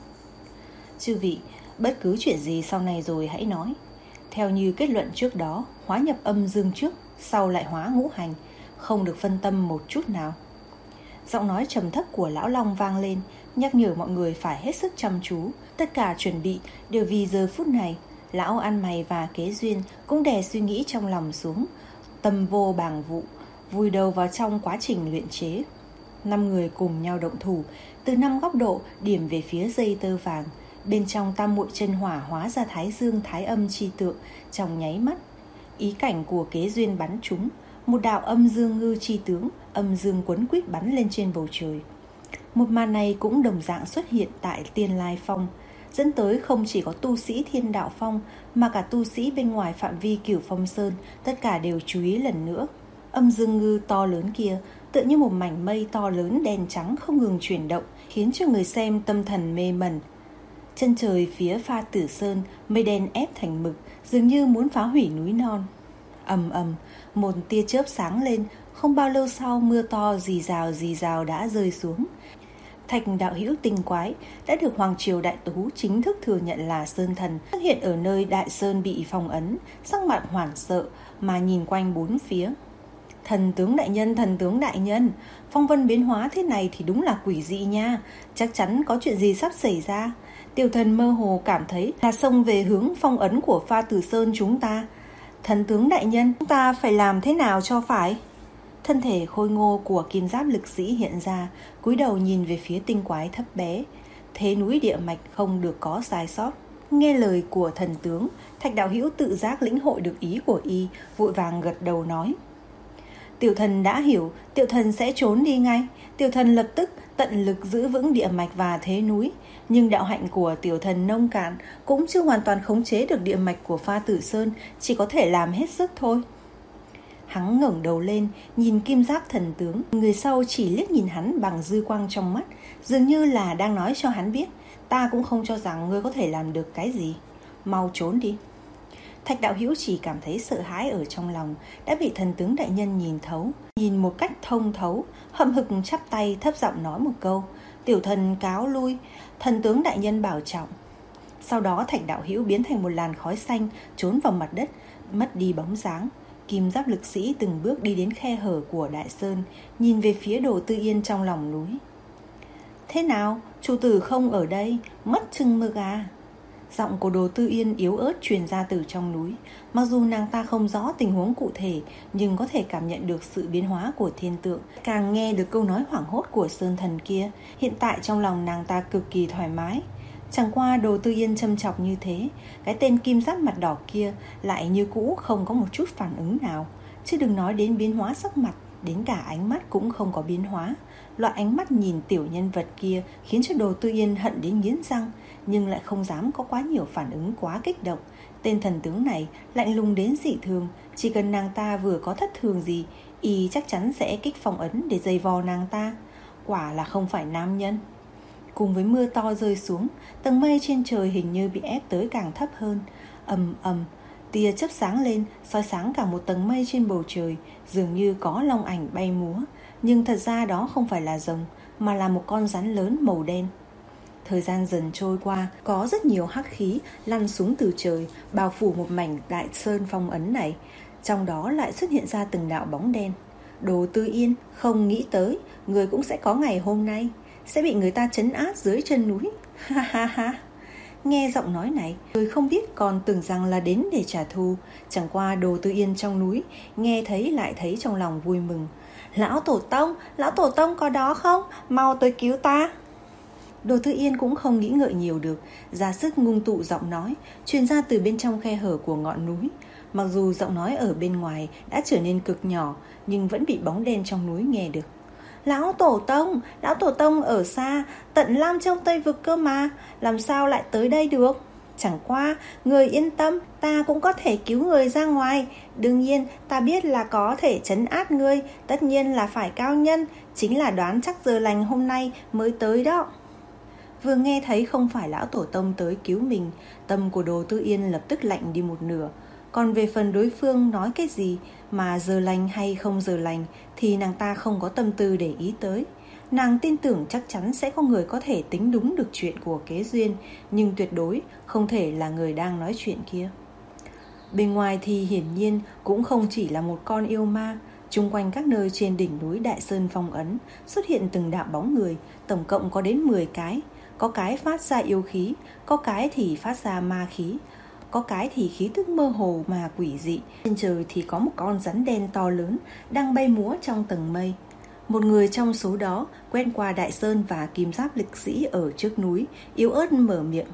Chư vị, bất cứ chuyện gì sau này rồi hãy nói. Theo như kết luận trước đó, hóa nhập âm dương trước, sau lại hóa ngũ hành, không được phân tâm một chút nào. Giọng nói trầm thấp của lão Long vang lên, nhắc nhở mọi người phải hết sức chăm chú. Tất cả chuẩn bị đều vì giờ phút này. Lão ăn mày và Kế Duyên cũng đè suy nghĩ trong lòng xuống, tâm vô bàng vụ, vùi đầu vào trong quá trình luyện chế. Năm người cùng nhau động thủ, từ năm góc độ điểm về phía dây tơ vàng. Bên trong tam muội chân hỏa hóa ra thái dương thái âm chi tượng trong nháy mắt. Ý cảnh của Kế Duyên bắn trúng, một đạo âm dương ngư chi tướng, âm dương quấn quýt bắn lên trên bầu trời. Một màn này cũng đồng dạng xuất hiện tại Tiên Lai Phong, dẫn tới không chỉ có tu sĩ Thiên Đạo Phong mà cả tu sĩ bên ngoài phạm vi Cửu Phong Sơn tất cả đều chú ý lần nữa. Âm dương ngư to lớn kia tựa như một mảnh mây to lớn đen trắng không ngừng chuyển động, khiến cho người xem tâm thần mê mẩn. Chân trời phía Pha Tử Sơn, mây đen ép thành mực, dường như muốn phá hủy núi non. Ầm ầm, một tia chớp sáng lên, không bao lâu sau mưa to rì rào rì rào đã rơi xuống. Thạch đạo hữu tinh quái đã được Hoàng Triều Đại Tú chính thức thừa nhận là sơn thần, xuất hiện ở nơi Đại Sơn bị phong ấn, sắc mặt hoảng sợ mà nhìn quanh bốn phía. Thần tướng đại nhân, thần tướng đại nhân, phong vân biến hóa thế này thì đúng là quỷ dị nha, chắc chắn có chuyện gì sắp xảy ra. Tiểu thần mơ hồ cảm thấy là xông về hướng phong ấn của Pha Tử Sơn chúng ta. Thần tướng đại nhân, chúng ta phải làm thế nào cho phải? Thân thể khôi ngô của Kim Giáp lực sĩ hiện ra, cúi đầu nhìn về phía tinh quái thấp bé. Thế núi địa mạch không được có sai sót. Nghe lời của thần tướng, Thạch đạo hữu tự giác lĩnh hội được ý của y, vội vàng gật đầu nói: Tiểu thần đã hiểu, tiểu thần sẽ trốn đi ngay. Tiểu thần lập tức tận lực giữ vững địa mạch và thế núi. Nhưng đạo hạnh của tiểu thần nông cạn, cũng chưa hoàn toàn khống chế được địa mạch của Pha Tử Sơn, chỉ có thể làm hết sức thôi. Hắn ngẩng đầu lên, nhìn Kim Giáp thần tướng, người sau chỉ liếc nhìn hắn bằng dư quang trong mắt, dường như là đang nói cho hắn biết, ta cũng không cho rằng ngươi có thể làm được cái gì, mau trốn đi. Thạch đạo hữu chỉ cảm thấy sợ hãi ở trong lòng, đã bị thần tướng đại nhân nhìn thấu, nhìn một cách thông thấu, hậm hực chắp tay thấp giọng nói một câu: Tiểu thần cáo lui, thần tướng đại nhân bảo trọng. Sau đó Thạch đạo hữu biến thành một làn khói xanh, trốn vào mặt đất, mất đi bóng dáng. Kim Giáp lực sĩ từng bước đi đến khe hở của Đại Sơn, nhìn về phía Đồ Tư Yên trong lòng núi. Thế nào, chủ tử không ở đây, mất chừng mực à? Giọng của Đồ Tư Yên yếu ớt truyền ra từ trong núi. Mặc dù nàng ta không rõ tình huống cụ thể, nhưng có thể cảm nhận được sự biến hóa của thiên tượng, càng nghe được câu nói hoảng hốt của sơn thần kia. Hiện tại trong lòng nàng ta cực kỳ thoải mái. Chẳng qua Đồ Tư Yên châm chọc như thế, cái tên Kim Giáp mặt đỏ kia lại như cũ không có một chút phản ứng nào. Chứ đừng nói đến biến hóa sắc mặt, đến cả ánh mắt cũng không có biến hóa. Loại ánh mắt nhìn tiểu nhân vật kia khiến cho Đồ Tư Yên hận đến nghiến răng, nhưng lại không dám có quá nhiều phản ứng quá kích động. Tên thần tướng này lạnh lùng đến dị thường, chỉ cần nàng ta vừa có thất thường gì, y chắc chắn sẽ kích phong ấn để giày vò nàng ta. Quả là không phải nam nhân. Cùng với mưa to rơi xuống, tầng mây trên trời hình như bị ép tới càng thấp hơn. Ầm ầm, tia chớp sáng lên, soi sáng cả một tầng mây trên bầu trời, dường như có long ảnh bay múa. Nhưng thật ra đó không phải là rồng, mà là một con rắn lớn màu đen. Thời gian dần trôi qua, có rất nhiều hắc khí lăn xuống từ trời, bao phủ một mảnh Đại Sơn phong ấn này. Trong đó lại xuất hiện ra từng đạo bóng đen. Đồ Tư Yên không nghĩ tới người cũng sẽ có ngày hôm nay, sẽ bị người ta trấn áp dưới chân núi. Ha ha ha. Nghe giọng nói này, người không biết còn tưởng rằng là đến để trả thù. Chẳng qua Đồ Tư Yên trong núi nghe thấy lại thấy trong lòng vui mừng. Lão Tổ Tông, Lão Tổ Tông có đó không? Mau tới cứu ta. Đồ Tư Yên cũng không nghĩ ngợi nhiều được, ra sức ngưng tụ giọng nói truyền ra từ bên trong khe hở của ngọn núi. Mặc dù giọng nói ở bên ngoài đã trở nên cực nhỏ, nhưng vẫn bị bóng đen trong núi nghe được. Lão Tổ Tông, Lão Tổ Tông ở xa, tận Lam Châu Tây Vực cơ mà, làm sao lại tới đây được? Chẳng qua, người yên tâm, ta cũng có thể cứu người ra ngoài. Đương nhiên, ta biết là có thể trấn áp ngươi, tất nhiên là phải cao nhân, chính là đoán chắc giờ lành hôm nay mới tới đó. Vừa nghe thấy không phải Lão Tổ Tông tới cứu mình, tâm của Đồ Tư Yên lập tức lạnh đi một nửa. Còn về phần đối phương nói cái gì mà giờ lành hay không giờ lành thì nàng ta không có tâm tư để ý tới. Nàng tin tưởng chắc chắn sẽ có người có thể tính đúng được chuyện của kế duyên, nhưng tuyệt đối không thể là người đang nói chuyện kia. Bên ngoài thì hiển nhiên cũng không chỉ là một con yêu ma. Chung quanh các nơi trên đỉnh núi Đại Sơn phong ấn xuất hiện từng đạo bóng người, tổng cộng có đến mười cái. Có cái phát ra yêu khí, có cái thì phát ra ma khí, có cái thì khí tức mơ hồ mà quỷ dị. Trên trời thì có một con rắn đen to lớn đang bay múa trong tầng mây. Một người trong số đó quen qua Đại Sơn và Kim Giáp lực sĩ ở trước núi, yếu ớt mở miệng.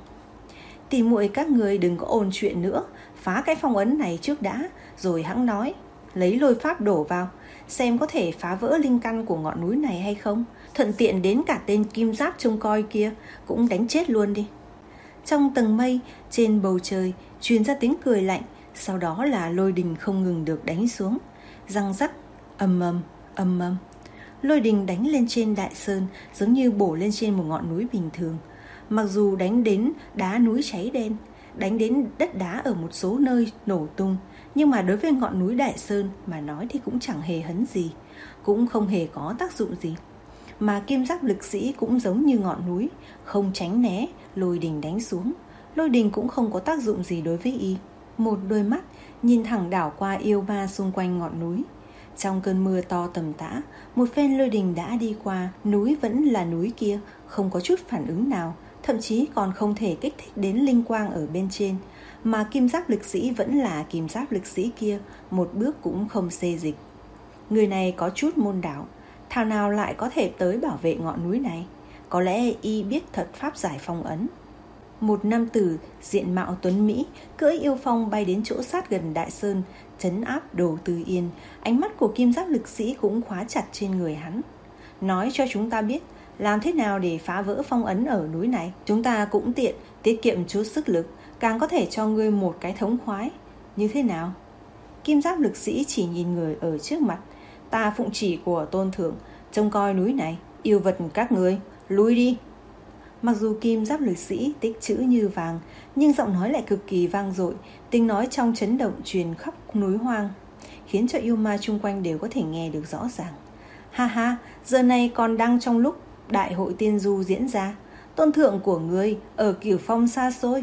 Tỉ muội các người đừng có ôn chuyện nữa, phá cái phong ấn này trước đã, rồi hẵng nói. Lấy lôi pháp đổ vào, xem có thể phá vỡ linh căn của ngọn núi này hay không. Thuận tiện đến cả tên Kim Giáp trông coi kia cũng đánh chết luôn đi. Trong tầng mây, trên bầu trời truyền ra tiếng cười lạnh, sau đó là lôi đình không ngừng được đánh xuống. Răng rắc, ầm ầm, ầm ầm. Lôi đình đánh lên trên Đại Sơn giống như bổ lên trên một ngọn núi bình thường. Mặc dù đánh đến đá núi cháy đen, đánh đến đất đá ở một số nơi nổ tung, nhưng mà đối với ngọn núi Đại Sơn mà nói thì cũng chẳng hề hấn gì, cũng không hề có tác dụng gì. Mà Kim Giáp lực sĩ cũng giống như ngọn núi, không tránh né lôi đình đánh xuống. Lôi đình cũng không có tác dụng gì đối với y. Một đôi mắt nhìn thẳng đảo qua yêu ma xung quanh ngọn núi. Trong cơn mưa to tầm tã, một phen lôi đình đã đi qua, núi vẫn là núi kia, không có chút phản ứng nào, thậm chí còn không thể kích thích đến linh quang ở bên trên. Mà Kim Giáp lực sĩ vẫn là Kim Giáp lực sĩ kia, một bước cũng không xê dịch. Người này có chút môn đạo, thảo nào lại có thể tới bảo vệ ngọn núi này. Có lẽ y biết thuật pháp giải phong ấn. Một nam tử diện mạo tuấn mỹ cưỡi yêu phong bay đến chỗ sát gần Đại Sơn, trấn áp Đồ Tư Yên. Ánh mắt của Kim Giáp lực sĩ cũng khóa chặt trên người hắn. Nói cho chúng ta biết làm thế nào để phá vỡ phong ấn ở núi này. Chúng ta cũng tiện tiết kiệm chút sức lực, càng có thể cho ngươi một cái thống khoái. Như thế nào? Kim Giáp lực sĩ chỉ nhìn người ở trước mặt. Ta phụng chỉ của tôn thượng trông coi núi này, yêu vật các ngươi lui đi. Mặc dù Kim Giáp lực sĩ tích chữ như vàng, nhưng giọng nói lại cực kỳ vang dội, tiếng nói trong chấn động truyền khắp núi hoang, khiến cho yêu ma chung quanh đều có thể nghe được rõ ràng. Ha ha, giờ này còn đang trong lúc đại hội tiên du diễn ra, tôn thượng của ngươi ở Cửu Phong xa xôi,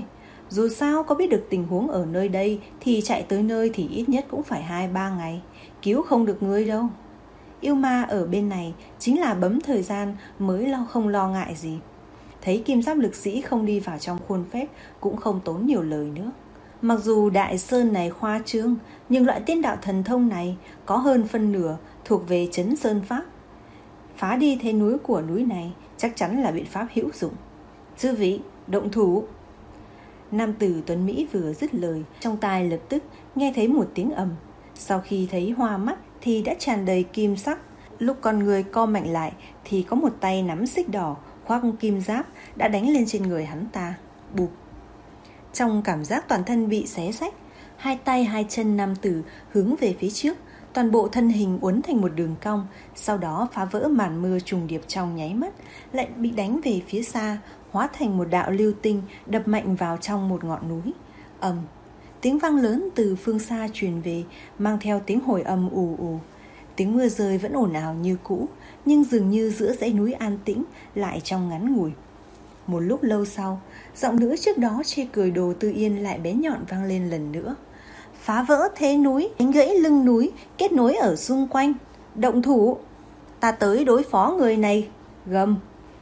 Dù sao có biết được tình huống ở nơi đây thì chạy tới nơi thì ít nhất cũng phải hai ba ngày, cứu không được người đâu. Yêu ma ở bên này chính là bấm thời gian mới lo không lo ngại gì. Thấy kim giáp lực sĩ không đi vào trong khuôn phép cũng không tốn nhiều lời nữa. Mặc dù đại sơn này khoa trương, nhưng loại tiên đạo thần thông này có hơn phân nửa thuộc về trấn sơn pháp. Phá đi thế núi của núi này chắc chắn là biện pháp hữu dụng. Chư vị, động thủ. Nam tử Tuấn Mỹ vừa dứt lời, trong tai lập tức nghe thấy một tiếng ầm. Sau khi thấy hoa mắt thì đã tràn đầy kim sắc. Lúc con người co mạnh lại thì có một tay nắm xích đỏ khoác kim giáp đã đánh lên trên người hắn ta. Bụp. Trong cảm giác toàn thân bị xé rách, hai tay hai chân nam tử hướng về phía trước, toàn bộ thân hình uốn thành một đường cong, sau đó phá vỡ màn mưa trùng điệp trong nháy mắt, lại bị đánh về phía xa, hóa thành một đạo lưu tinh đập mạnh vào trong một ngọn núi. Ầm. Tiếng vang lớn từ phương xa truyền về, mang theo tiếng hồi âm ù ù. Tiếng mưa rơi vẫn ồn ào như cũ, nhưng dường như giữa dãy núi an tĩnh lại trong ngắn ngủi. Một lúc lâu sau, giọng nữ trước đó chê cười Đồ Tư Yên lại bé nhọn vang lên lần nữa. Phá vỡ thế núi, đánh gãy lưng núi, kết nối ở xung quanh. Động thủ, ta tới đối phó người này. Gầm.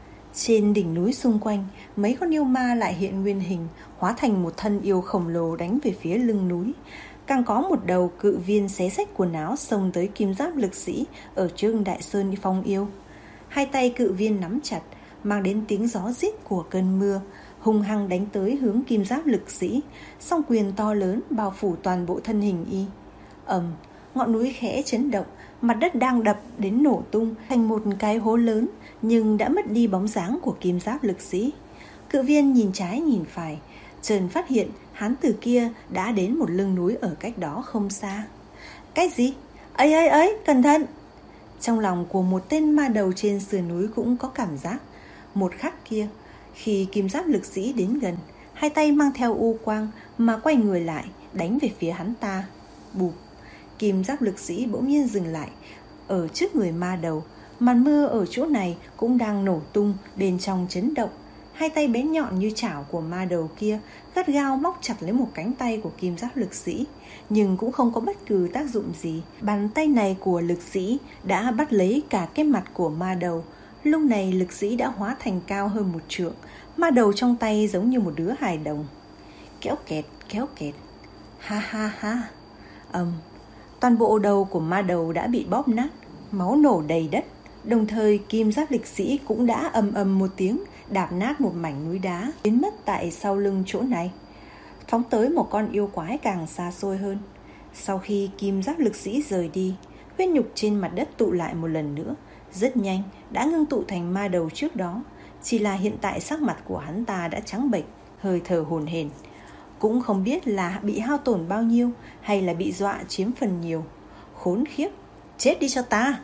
Trên đỉnh núi xung quanh, mấy con yêu ma lại hiện nguyên hình, hóa thành một thân yêu khổng lồ đánh về phía lưng núi. Càng có một đầu cự viên xé rách quần áo xông tới kim giáp lực sĩ ở trước đại sơn phong yêu. Hai tay cự viên nắm chặt, mang đến tiếng gió rít của cơn mưa, hung hăng đánh tới hướng kim giáp lực sĩ, song quyền to lớn bao phủ toàn bộ thân hình y. Ầm, ngọn núi khẽ chấn động, mặt đất đang đập đến nổ tung thành một cái hố lớn, nhưng đã mất đi bóng dáng của kim giáp lực sĩ. Cự viên nhìn trái nhìn phải, chợt phát hiện hán tử kia đã đến một lưng núi ở cách đó không xa. Cái gì? Ấy ấy ấy, cẩn thận! Trong lòng của một tên ma đầu trên sườn núi cũng có cảm giác. Một khắc kia, khi kim giáp lực sĩ đến gần, hai tay mang theo u quang mà quay người lại, đánh về phía hắn ta. Bụp! Kim giáp lực sĩ bỗng nhiên dừng lại ở trước người ma đầu. Màn mưa ở chỗ này cũng đang nổ tung, bên trong chấn động. Hai tay bé nhọn như chảo của ma đầu kia gắt gao móc chặt lấy một cánh tay của kim giáp lực sĩ, nhưng cũng không có bất cứ tác dụng gì. Bàn tay này của lực sĩ đã bắt lấy cả cái mặt của ma đầu. Lúc này lực sĩ đã hóa thành cao hơn một trượng, ma đầu trong tay giống như một đứa hài đồng. Kéo kẹt, kéo kẹt. Ha ha ha. Ầm. Toàn bộ đầu của ma đầu đã bị bóp nát, máu nổ đầy đất. Đồng thời kim giáp lực sĩ cũng đã ầm ầm một tiếng đạp nát một mảnh núi đá, biến mất tại sau lưng chỗ này, phóng tới một con yêu quái càng xa xôi hơn. Sau khi kim giáp lực sĩ rời đi, huyết nhục trên mặt đất tụ lại một lần nữa, rất nhanh đã ngưng tụ thành ma đầu trước đó. Chỉ là hiện tại sắc mặt của hắn ta đã trắng bệch, hơi thở hổn hển, cũng không biết là bị hao tổn bao nhiêu hay là bị dọa chiếm phần nhiều. Khốn khiếp, chết đi cho ta!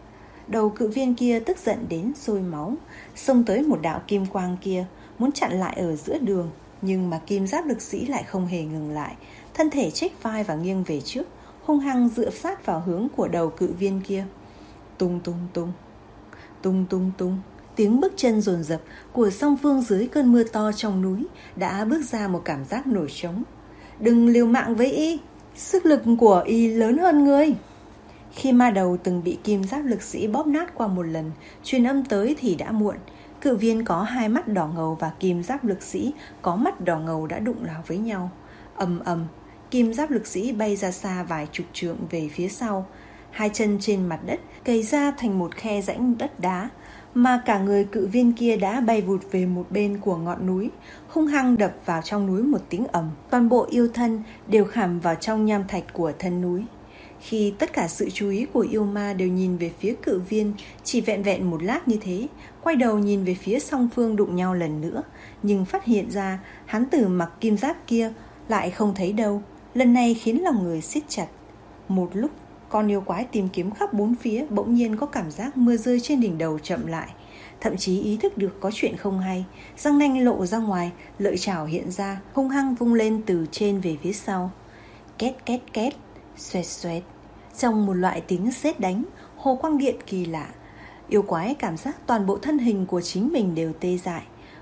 Đầu cự viên kia tức giận đến sôi máu, xông tới một đạo kim quang kia, muốn chặn lại ở giữa đường, nhưng mà kim giáp lực sĩ lại không hề ngừng lại, thân thể chếch vai và nghiêng về trước, hung hăng dựa sát vào hướng của đầu cự viên kia. Tung tung tung, tung tung tung, tiếng bước chân dồn dập của song phương dưới cơn mưa to trong núi đã bước ra một cảm giác nổi trống. Đừng liều mạng với y, sức lực của y lớn hơn ngươi. Khi ma đầu từng bị kim giáp lực sĩ bóp nát qua một lần, truyền âm tới thì đã muộn. Cự viên có hai mắt đỏ ngầu và kim giáp lực sĩ có mắt đỏ ngầu đã đụng vào với nhau. Ầm ầm, kim giáp lực sĩ bay ra xa vài chục trượng về phía sau. Hai chân trên mặt đất cày ra thành một khe rãnh đất đá, mà cả người cự viên kia đã bay vụt về một bên của ngọn núi, hung hăng đập vào trong núi một tiếng ầm. Toàn bộ yêu thân đều khảm vào trong nham thạch của thân núi. Khi tất cả sự chú ý của yêu ma đều nhìn về phía cự viên, chỉ vẹn vẹn một lát như thế, quay đầu nhìn về phía song phương đụng nhau lần nữa, nhưng phát hiện ra hắn tử mặc kim giáp kia lại không thấy đâu. Lần này khiến lòng người siết chặt. Một lúc, con yêu quái tìm kiếm khắp bốn phía bỗng nhiên có cảm giác mưa rơi trên đỉnh đầu chậm lại, thậm chí ý thức được có chuyện không hay, răng nanh lộ ra ngoài, lợi chảo hiện ra, hung hăng vung lên từ trên về phía sau. Két két két, xoẹt xoẹt. Trong một loại tiếng sét đánh, hồ quang điện kỳ lạ, yêu quái cảm giác toàn bộ thân hình của chính mình đều tê dại.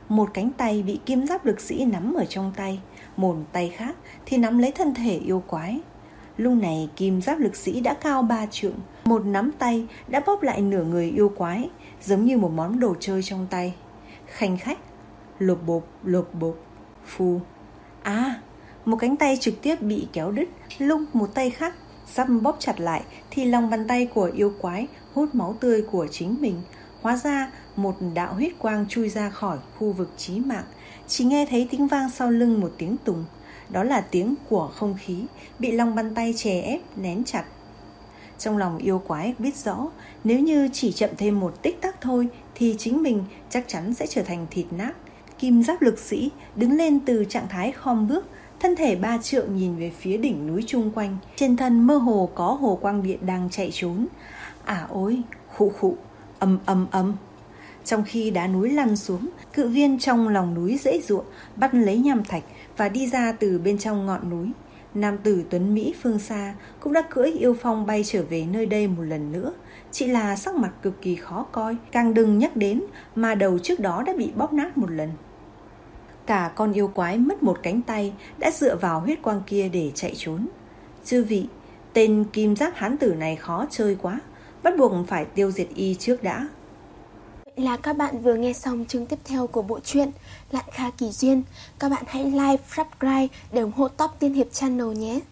một cánh tay bị kim giáp lực sĩ nắm ở trong tay, một tay khác thì nắm lấy thân thể yêu quái. Lúc này kim giáp lực sĩ đã cao ba trượng, một nắm tay đã bóp lại nửa người yêu quái, giống như một món đồ chơi trong tay. Khanh khách, lộp bộp, lộp bộp, phù. À, một cánh tay trực tiếp bị kéo đứt, lúc một tay khác sắp bóp chặt lại thì lòng bàn tay của yêu quái hút máu tươi của chính mình. Hóa ra một đạo huyết quang chui ra khỏi khu vực chí mạng. Chỉ nghe thấy tiếng vang sau lưng một tiếng tùng. Đó là tiếng của không khí bị lòng bàn tay chè ép nén chặt. Trong lòng yêu quái biết rõ, nếu như chỉ chậm thêm một tích tắc thôi thì chính mình chắc chắn sẽ trở thành thịt nát. Kim giáp lực sĩ đứng lên từ trạng thái khom bước, thân thể ba trượng nhìn về phía đỉnh núi chung quanh. Trên thân mơ hồ có hồ quang điện đang chạy trốn. À ôi, khụ khụ, ầm ầm ầm. Trong khi đá núi lăn xuống, cự viên trong lòng núi dễ dụa bắt lấy nham thạch và đi ra từ bên trong ngọn núi. Nam tử tuấn Mỹ phương xa cũng đã cưỡi yêu phong bay trở về nơi đây một lần nữa. Chỉ là sắc mặt cực kỳ khó coi, càng đừng nhắc đến mà đầu trước đó đã bị bóp nát một lần. Cả con yêu quái mất một cánh tay đã dựa vào huyết quang kia để chạy trốn. Chư vị, tên kim giáp hán tử này khó chơi quá, bắt buộc phải tiêu diệt y trước đã. Vậy là các bạn vừa nghe xong chương tiếp theo của bộ truyện Lạn Kha Kỳ Duyên. Các bạn hãy like, subscribe để ủng hộ Top Tiên Hiệp Channel nhé.